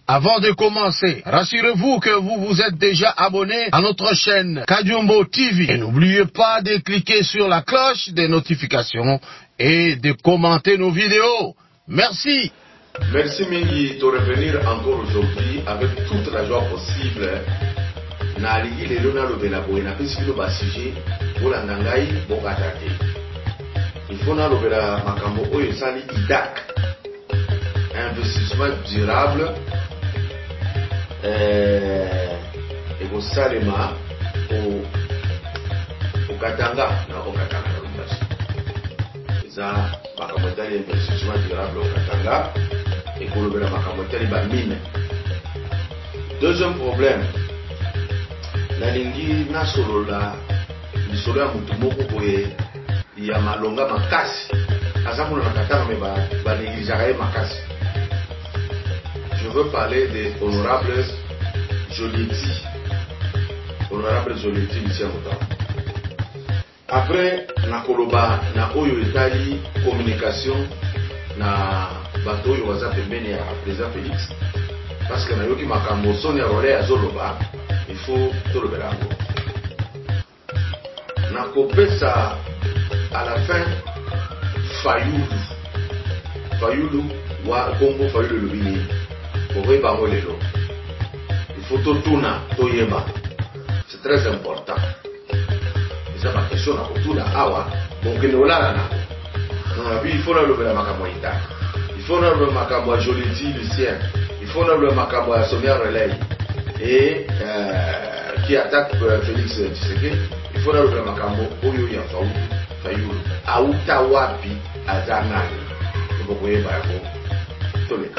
Avant de commencer, rassurez-vous que vous vous êtes déjà abonné à notre chaîne Kajumbo TV. Et n'oubliez pas de cliquer sur la cloche des notifications et de commenter nos vidéos. Merci. Merci Mingi de revenir encore aujourd'hui avec toute la joie possible. Na ligi le lona lo belabo na pesi lo basije bola ndangai bokatate. Il faut na lo bela makambo oyo sali IDAC. Investissement durable et au Salema au Katanga na au Katanga na Lumbashi. Ça makamotali investissement durable au Katanga et pour le makamotali ba mine. Deuxième problème, na lingi na solo la lisolo ya mutu moko boye ya malonga makasi. Asa kuna na Katanga me ba négligerait makasi. Je veux parler de Honorable Jolieti. Honorable Jolieti, Lucien Mouton. Après, na koloba na oyo etali communication na bato oyo waza pembeni ya président Félix. Parce que na yoki makambo soni ya role ya zoloba, il faut tolobela yango. Na kopesa à la fin Fayulu wa Congo Fayulu Lubini. Il faut tout tourner, tout yeba. C'est très important. C'est ma question à tout là. Awa, bon que nous là il faut le macamoïta. Il faut le macamoï Jolieti Lucien. Il faut le macamoï Sonia Relay et qui attaque Félix Tshisekedi. Il faut le macamoï Oyo ya Fayulu. Autawapi Azanani. Vous voyez pas tout le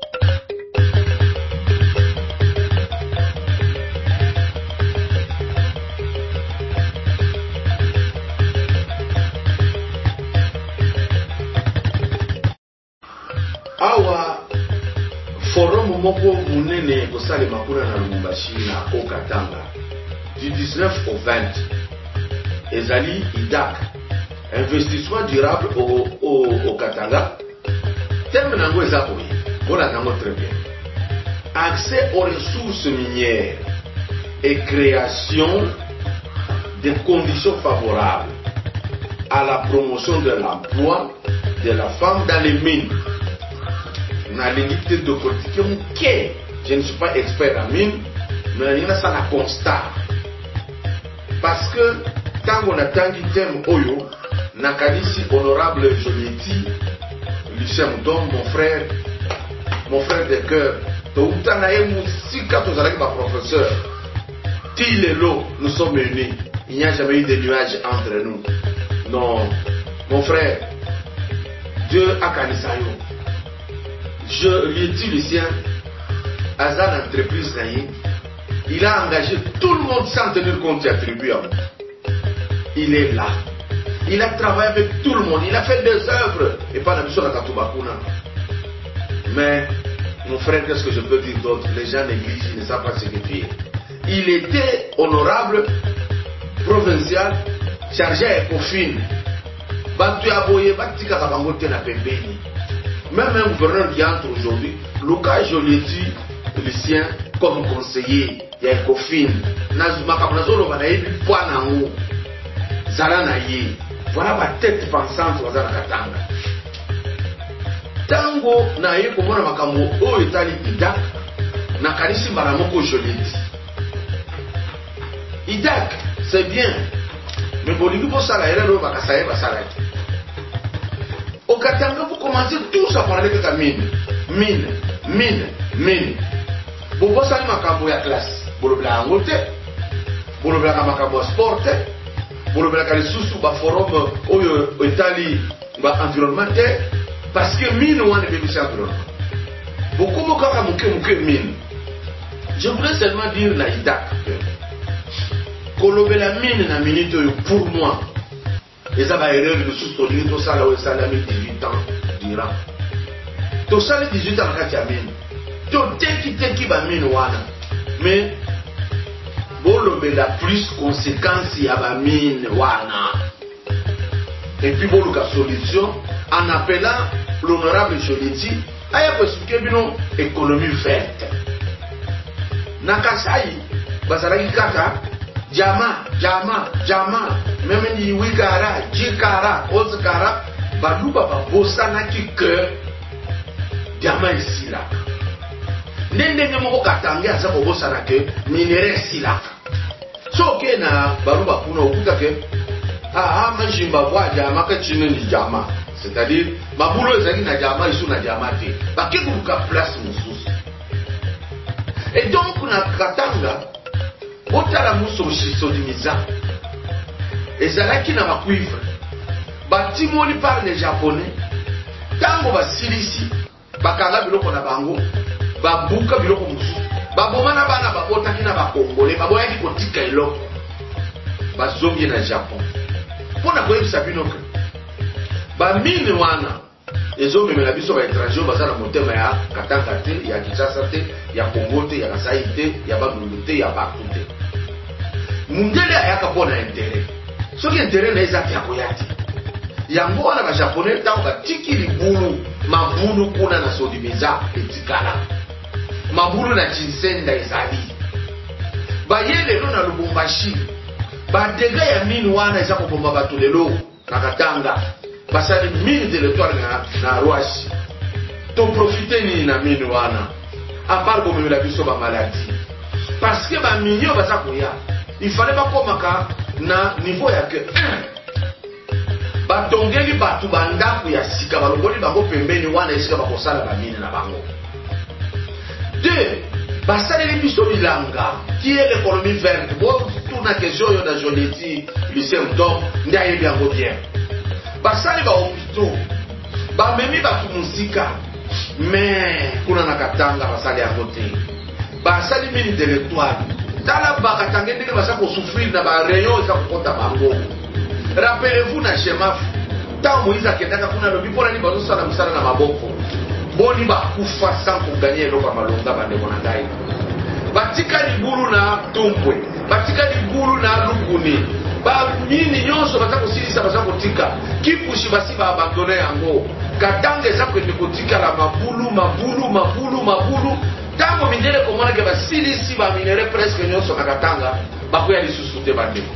awa forum moko munene kosale makuna na Lubumbashi na Okatanga du 19 au 20 ezali IDAC investissement durable au Katanga terme nango eza boye bona nango très bien accès aux ressources minières et création de conditions favorables à la promotion de l'emploi de la femme dans les mines. Je ne suis pas expert en mine, mais ça na constat. Parce que quand on a tangi thème Oyo, Nakanisi honorable Jolieti, Lucien Mouton, mon frère de cœur, professeur, Tilelo, nous sommes unis. Il n'y a jamais eu de nuages entre nous. Non, mon frère, Dieu a Kanisayo. Jolieti Lucien, Azan entreprise naïe, il a engagé tout le monde sans tenir compte des attributs. Il est là. Il a travaillé avec tout le monde. Il a fait des œuvres. Et pas la mission de Katubakuna. Mais, mon frère, qu'est-ce que je peux dire d'autre? Les gens négligent, ils ne savent pas ce qu'il fait. Il était honorable, provincial, chargé à Ecofin. Batu Aboye, Batika Kabangote na Pembeni. Même un gouverneur qui entre aujourd'hui, Lucas Jolieti, Lucien, comme conseiller, il y a Ecofin. Nazumakablazolo Banaïbi, Poinango, Zalanaye. Voilà ma tête pensante dans la Katanga. Tango na ye komona makambo o etali IDAC na kanisi maramoko Jolieti. IDAC, c'est bien. Mais bolingi pour ça la erreur bakasaye basala. Au Katanga vous commencez tous à parler de la mine. Bon vous savez makambo ya classe. Bolobla ngote. Bolobla makambo sport. Bolobla kali susu ba forum oyo etali ba environnementaire. Parce que mine ou un bénéficiaire environnement. Beaucoup de gens ont mine. Je voudrais seulement dire la IDAC que la mine na minute pour moi. Et ça va erreur de soutenir tout ça là où ça a mis 18 ans durant. Tout ça les 18 ans quand tu mine. Tu qui va mine wana. Mais bon la plus conséquence il y a ba mine wana. Et puis bon la solution en appelant l'honorable Jolieti aya ko expliquer bino économie verte na Kasai bazalaki kaka jama même ni 8 kara 10 kara 11 kara baluba babosanaki que diamant esilaka ndenge moko Katanga aza kobosana ke minere esilaka soke na baluba kuna okuta ke majimba bwa diamant ka chine ni diamant, c'est-à-dire mabulo ezali na diamant isu na diamant te bakekuluka place mosusu. Et donc na Katanga otala muso shisodimiza ezalaki na macuivre batimoli par les japonais tango basilisi bakanga biloko na bango babuka biloko mosusu babomana bana babotaki na bakongole baboyaki kotika eloko bazongi na Japon mpona koyebisa bino ke bamine wana ezomemela biso baétranger baza na motema ya Katanga te, ya Kinshasa te, ya Congo te, ya Kasai te, ya Bandundu te, ya partout te. Mundele ayaka mpona intérêt soki intérêt na eza te ya koya te yango wana bajaponais ntango batiki libulu mabulu kuna na sodimiza etikala mabulu na Chinsenda ezali baye lelo na Lubumbashi badega ya mine wana eza koboma bato lelo na Katanga basali mine de l'étoile na Rwashi to profiter ni na mine wana apart komemela biso ba maladie parce que ba minyo baza koya il fallait bakomaka na niveau ya que batongeli batu bandako ya sika balongoli bango pembeni wana esika bakosala ba mine na bango. Deux, basaleli biso bilanga qui est l'économie verte. Bon, tout na question yo na Joleti lycée Mtom ndaye biango bien. Basali ba hôpitaux bamemi batu musika mais kuna na Katanga basali yango te basali mine de l'étoile tala bakatanga ndenge basa ko souffrir na ba rayon eza kokota bango. Rappelez-vous na Shemaf tant Moïse akendaka kuna lobi pona ni bazo sala musala na maboko boni bakufa sans kuganya eloko ya malonga bandeko na ngai batika libulu na Tumbwe batika libulu na Lukuni bamini nyonso baza kosilisa baza kotika kipushi basi baabandone yango Katanga eza kwende kotikala mabulu ntango mindele komonake basilisi baminere presque nyonso na Katanga bakoya lisusu te bandeko.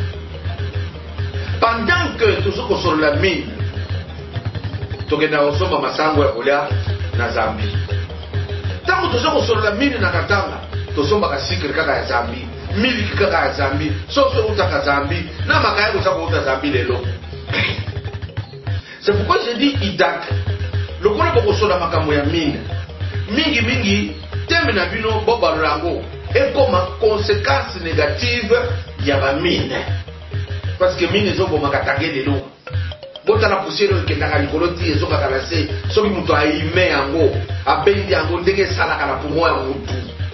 Pendant que toujours kosolola mine tokenda kosomba masango ya kolia na Zambie ntango toujours kosolola mine na Katanga tosombaka sikre kaka ya Zambie miliki kaka ya Zambie soso utaka Zambie na makaya koza kouta Zambie lelo. C'est pourquoi je dis idak lokola bokosola makambo ya mine mingi teme na bino bobalolango ekoma conséquence négative ya ba mine parce que mine ezoboma Katanga lelo bota na poussière ekendaka likolo ti ezokaka na se soki moto aime yango abendi yango ndenge esalaka na poumon ya motu.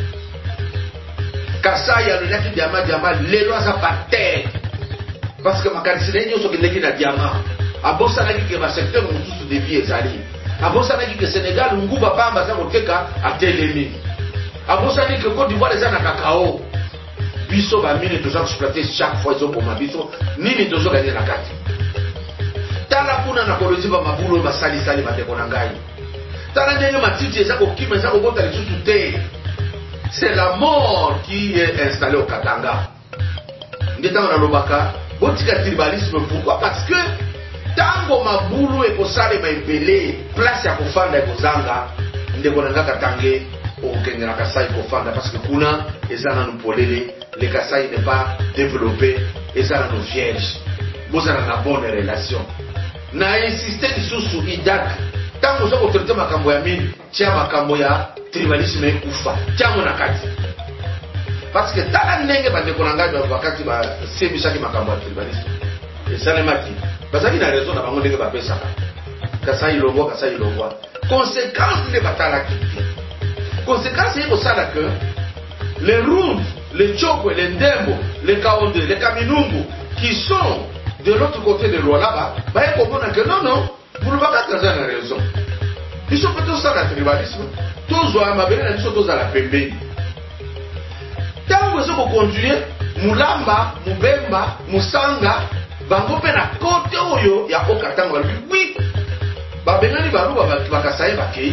Kasai alobaki diamant lelo aza pater parce que makanisi na ye nyonso okendeki na diamant abosanaki ke basecteur mosusu de vie ezali abosanaki ke Sénégal nguba pamba aza koteka atelemi abosani ke Côte d'Ivoire eza na kakao biso bamine toza koexploite chaque fois ezoboma biso nini tozoganye na kati tala kuna na kolozi bamabulu oyo basalisali bandeko na ngai tala ndenge matiti eza kokima eza kobota lisusu te. C'est la mort qui est installée au Katanga. Ndetango na lobaka botika tribalisme. Pourquoi? Parce que tango mabulu ekosalema ebele place ya kofanda ekozanga ndeko na nga Katanga okende na Kasai kofanda parce que kuna eza nanu polele le Kasai n'est pas développé eza nanu vierge bozala na bonne relation na insiste lisusu idak tango oza kotraite makambo ya mine tia makambo ya tribalisme ekufa tiango na kati parce que tala ndenge bandeko na ngai bakati basebisaki makambo ya tribalisme esalemaki bazali na raison na bango ndenge bapesaka Kasai longwa conséquence nde batalaki conséquence ekosala que les Rundu, les Chokwe, les Ndembo, les Kaonde, les Kaminungu qui sont de l'autre côté de Lualaba baye komona que non Boulevard Kaza na raison. Ils sont plutôt ça la tribalisme. Tous ont amabélé la chose à la pembe. Tant que vous continuez, Mulamba, Mubemba, Musanga, bango pe na côté oyo ya Okatanga oui. Babengani baruba bakasaye bakei.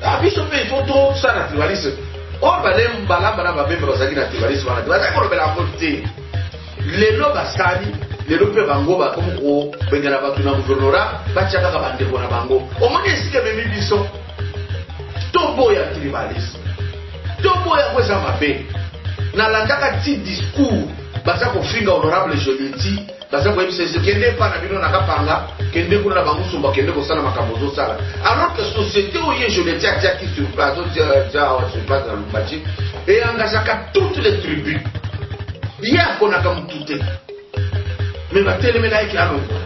biso pe il faut trop ça na tribalisme. Or balem balamba ba bemba bazaki na tribalisme na bazaki ko bela voter. Lelo basali, lelo pe bango ba comme ko bengana batu na gouvernorat, ba chaka ka bande ko na bango. O moni esike memi biso. Tobo ya tribalisme. Tobo ya kweza mabe. Na landaka ti discours basa ko finga honorable Joliti, basa ko ebise kende pa na bino na kapanga, kende kuna na bango sumba kende ko sala makambo zo sala. Alors que société oye Joliti a qui sur place, sur place na Lubumbashi et engagea toutes les tribus. Bien qu'on a comme tout est. Mais va tellement là qui a non voilà.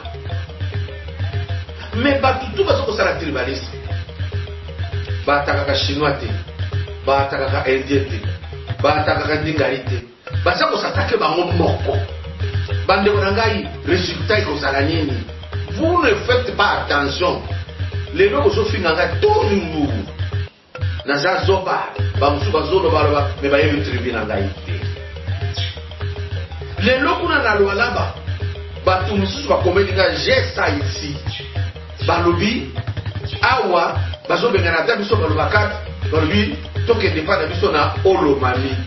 Mais va tout va se la tribalisme. Ba taka chinois te, ba taka indien te, ba taka ndingarite. Ba ça ko s'attaquer ba moko. Bande konangai résultat ko sala nini. Vous ne faites pas attention. Les gens au finanga tout nous. Na za zoba, ba musu ba zolo ba me ba yebi tribu nangai te. Les locaux na loi là-bas, batou mususu ba komelinga j'ai ça ici. Balobi, awa, bazo bengana ta biso baloba kat, balobi toke depa na biso na olomami.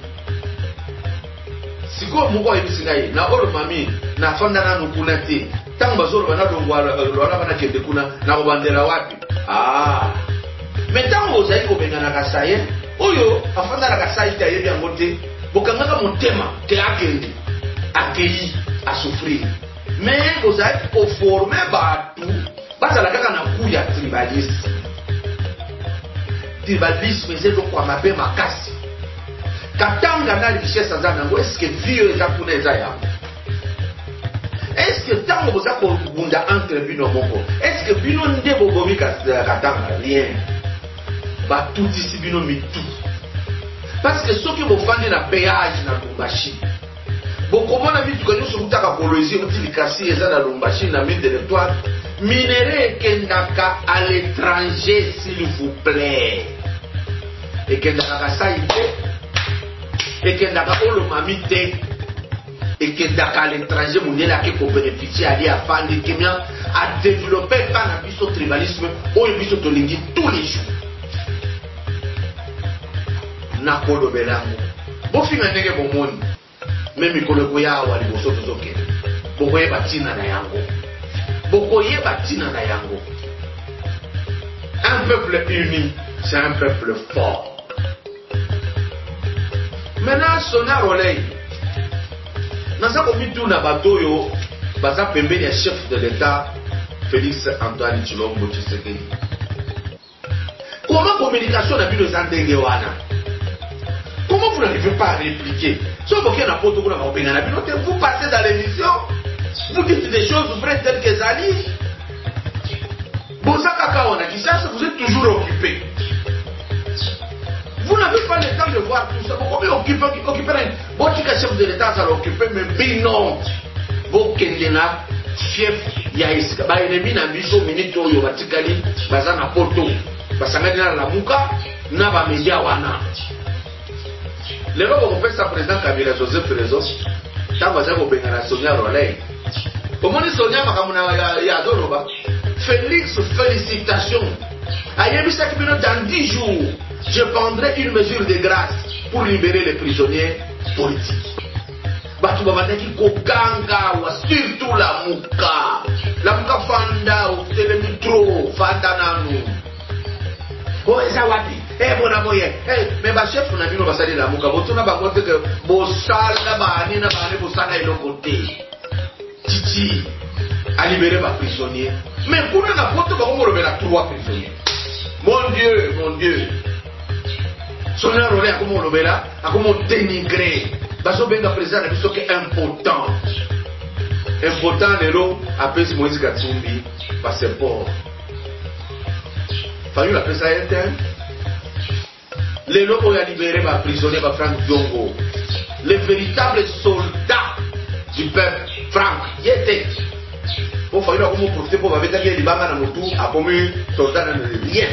Siko muko ebisinga ye na olomami na fanda na nukuna te. Tango bazo bana dongwa lwa bana kende kuna na kobandela wapi? Ah. Mais tango ozali ko bengana kasaye, oyo afanda na kasaye ta yebi angote, bokanga motema ke akende. Accueilli à souffrir. Mais vous avez formé tout. Parce que la coup ya tribalisme. Tribalisme c'est le quoi m'appelle ma casse. Katanga na richesse à Zanango, est-ce que vieux est à Kunezaya? Est-ce que tant vous avez bunda entre bino moko? Est-ce que bino nde bobomi katanga? Rien. Bah tout ici bino mi tout. Parce que ceux qui vont vendre la péage na Lubumbashi. Beaucoup de gens qui ont été colonisés dans Lubumbashi na mine de l'étoile. Minerai Kendaka à l'étranger, s'il vous plaît. Et Kendaka Saïté. Et Kendaka Olomamite. Et Kendaka à l'étranger, mon élève qui peut bénéficier à Fandi Kemia à développer par le tribalisme ou le biso tolingi tous les jours. Nakolo Belango. Bon, finalement, bon monde. Même mikolo koya wa liboso tozoke bokoye batina na yango un peuple uni c'est un peuple fort. Maintenant Sonia Rolei nasa komitu na batoyo baza pembeni ya chef de l'état Félix Antoine Tshilombo Tshisekedi. Comment communication na bino zandenge wana? Comment vous n'arrivez pas à répliquer? Sauf qu'il y a un pote qui a vous passez dans l'émission, vous dites des choses vraies telles que Zali. Vous êtes toujours occupé. Vous n'avez pas le temps de voir tout ça. Vous occupez votre chef de l'État, ça l'occupe, mais non. Vous kendena chef ya isika ba ennemi na biso minute oyo batikali bazana poto basangani na lamuka na ba media wana. Les gens qui ont fait ça, président Kabila Joseph Rezo, tant que vous avez la Sonia Rolei. Comment dit Sonia Makamuna Yadoloba? Félix, félicitations. Dans 10 jours, je prendrai une mesure de grâce pour libérer les prisonniers politiques. Batubabandaki Kokanga, surtout la Mouka. La Mouka Fanda, ou Telemitro, Fanda Nanu. Oh, Ezawapi. Eh bon aboye, mais ba chef na bino basali la muka botuna bangote que bosala ba ni na ba ne bosala ilo côté. Titi a libéré ba prisonnier. Mais kuna na poto ba ko robela 3 prisonniers. Mon Dieu. Sonia Rolei a como robela, a como dénigrer. Baso benga président na biso que important. Important lelo apesi Moïse Katumbi passeport. Fallu la presse interne. Les locaux ont libéré ma prisonnier, ma Franck Diongo. Les véritables soldats du peuple, Franck, y était. Bon, il fallait profiter pour avoir des libamans dans mon tour, à commun, soldat dans le rien.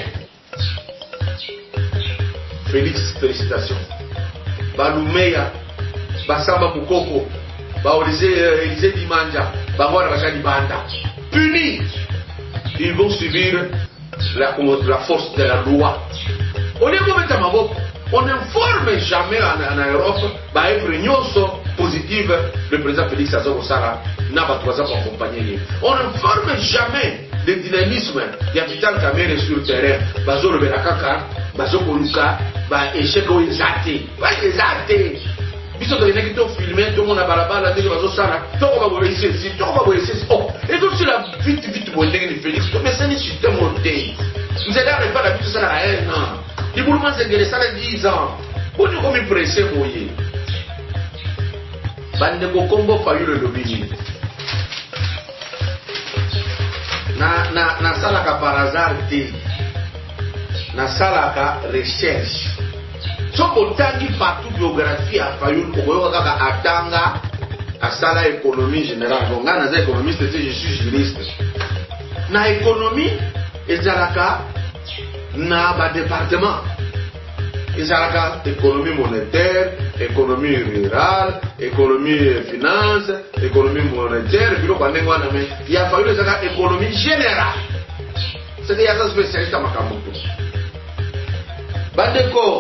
Félix, félicitations. Balumeya, Basamba Mukoko, Élysée Dimanja, Bangora Bachani Banda. Punis, ils vont subir la force de la loi. Au lieu de mettre ma boque, on n'informe jamais en Europe, bah, une réunion positive, le président Félix Azor Sala n'a pas 3 ans pour accompagner. On n'informe jamais le dynamisme de Vital Kamerhe sur le terrain. Bazo le Belakaka, Bazo Koluka, bah, échec au Zate. Pas Zate. Biso to yenaki to filmer to mona balabala ndenge bazosala to ko ba boyesi to ko ba boyesi oh et donc c'est la vite bo ndenge ni Félix to mais c'est un système monté vous allez arriver à la vite ça la haine non il boulot zengele ça la 10 ans pour nous comme pressé moyen bande ko kombo fayu le lobini na sala ka par hasard te na sala ka recherche. Soko tangi partout biographie à Fayoul Koboyo Kaka Atanga à Sala économie générale. Donc, là, dans économiste, je suis juriste. Na économie, ezalaka na ba département. Ezalaka économie monétaire, économie rurale, économie finance, économie monétaire, puis le ndengwa na mais il a fallu ezalaka économie générale. C'est des agents spécialistes à Makamoto. Bandeko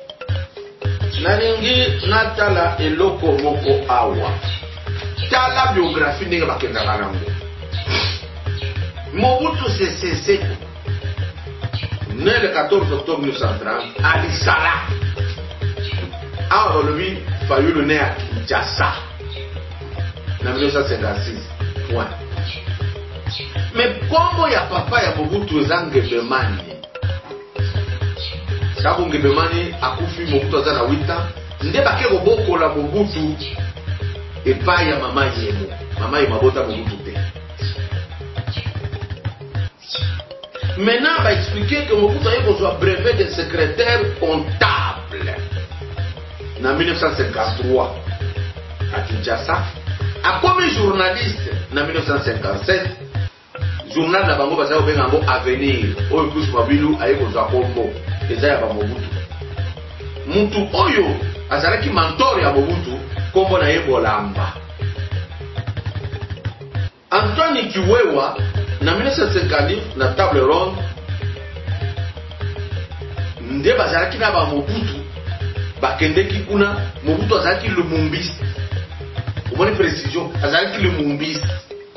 nalingi natala eloko moko awa tala biographie ndenge bakendaka nango. Mobutu Sese Seko né le 14 octobre 1930 à Lisala awa balobi Fayulu né à Kinshasa na 1956 point. Mais kombo ya papa ya Mobutu eza Ngebemani. Sabu Ngebemani akufi Mobutu aza na 8 ans nde bake kobokola Mobutu epai ya mama yemo. Mama yemo abota Mobutu te. Maintenant, on va expliquer que Mobutu a besoin de brevet de secrétaire comptable en 1953 à Kinshasa. A comme journaliste en 1957, journal na bango basa obenga ngo Avenir oyo plus Mabilu aye kozwa kombo eza ya Mobutu. Mutu oyo azalaki mentor ya Mobutu kombo na ye Bolamba. Antoine Kiwewa na 1950 na table ronde nde bazalaki na ba Mobutu bakendeki kuna. Mobutu azalaki lumumbisi, omoni précision, azalaki lumumbisi.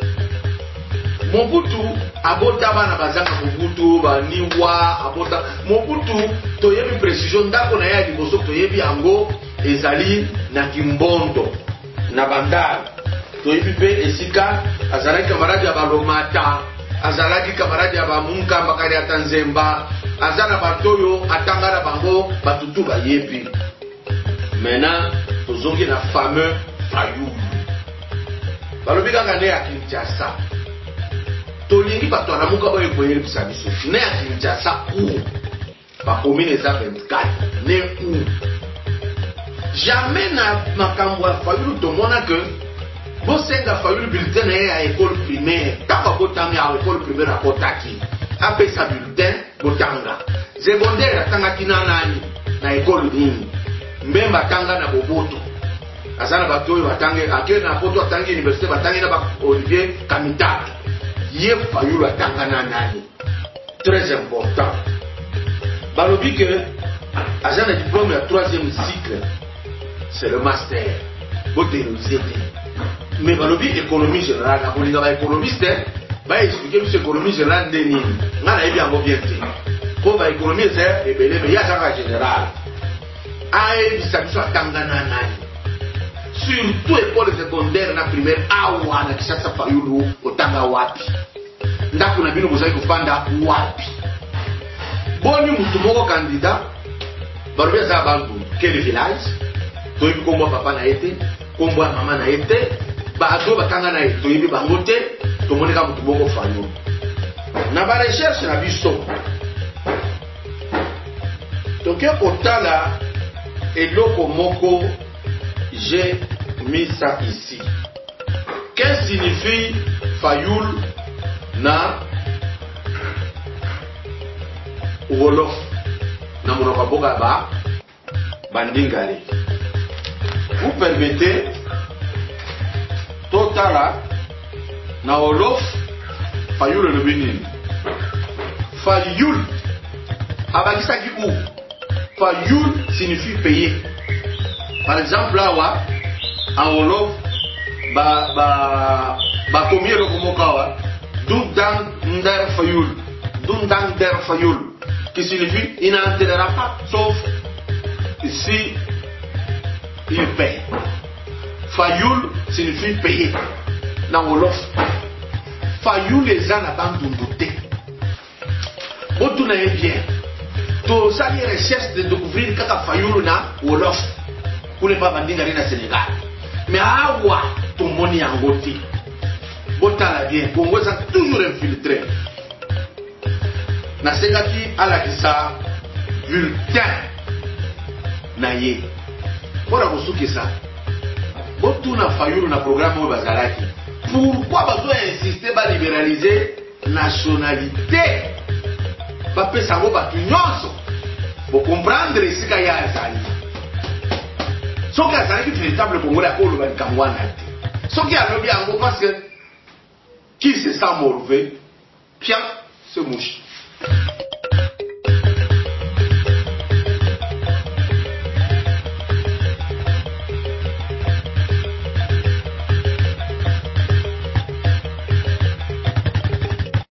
Mobutu abota bana bazanga Mobutu baniwa abota Mobutu toyebi précision ndako na ya liboso toyebi yango ezali na Kimbondo na Bandar. Toyebi pe esika azalaki kamaradi ya Balomata, azalaki kamaradi ya Bamunka Bakari ya Tanzemba, azala batoyo atanga na bango batutu bayebi. Maintenant tozongi na fameux Fayulu balobi kaka ne ya Kinshasa. Tolingi bato anamuka boye koyeli bisabiso ne ya Kinshasa ou bakomi eza 24 ne ou jamais na makambo ya Fayulu tomona que bosenga Fayulu bulletin na ye ya école primaire taka botanga ya école primaire akotaki apesa bulletin botanga secondaire atangaki na nani na école nini mbemba tanga na Boboto azana bato oyo batange ake na Poto atangi université batangi na ba Olivier Kamitatu ye Fayulu atanga na nani très important. Balobi que azana diplôme ya 3e cycle c'est le master botenosité. Mais balobi économie générale abolinga ba économiste ba expliquer sur économie générale de nini ngana yebi yango bien te ko ba économie c'est ebele mais ya saka général aye bisabiso atanga na nani surtout école secondaire na primaire awa na Kinshasa. Fayulu otanga wapi ndako na bino bozali kofanda wapi boni mutu moko candidat balobi za bantu quel village toyebi kombo papa na ete kombo ya mama na ete bato batanga na ete toyebi bango te tomonika mutu moko Fayulu na ba recherche na biso toke kotala eloko moko. J'ai mis ça ici. Qu'est-ce que signifie Fayulu na Wolof na monoko boka ba bandingale? Vous permettez totala na Wolof Fayulu le bini Fayulu abakisaki ou Fayoul signifie payer. Par exemple, là, en Wolof, combien le Komokawa, Dundang der Fayoul, Dundang der Fayoul, qui signifie il n'entrera pas, sauf si il paye. Fayoul signifie payer. Dans Wolof, Fayoul les gens n'abandonnent pas. Bon, tout n'est bien. Tout ça, les recherches de découvrir kaka Fayoul na Wolof. Pour ne pas vendre dans le Sénégal. Mais à quoi tout le monde est en goti? Botala bien, Congo ça toujours infiltré. Na Sengaki ala kisa bulletin na ye. Pour la que ça. Botou na Fayoul na programme au Bazalaki. Pourquoi besoin insister à libéraliser nationalité? Pape sango batu nyonso. Pour comprendre ici qu'il y a un sali. Ce qui est véritable pour moi, ce qui est le bien, parce que qui se sent mauvais, qui se mouche.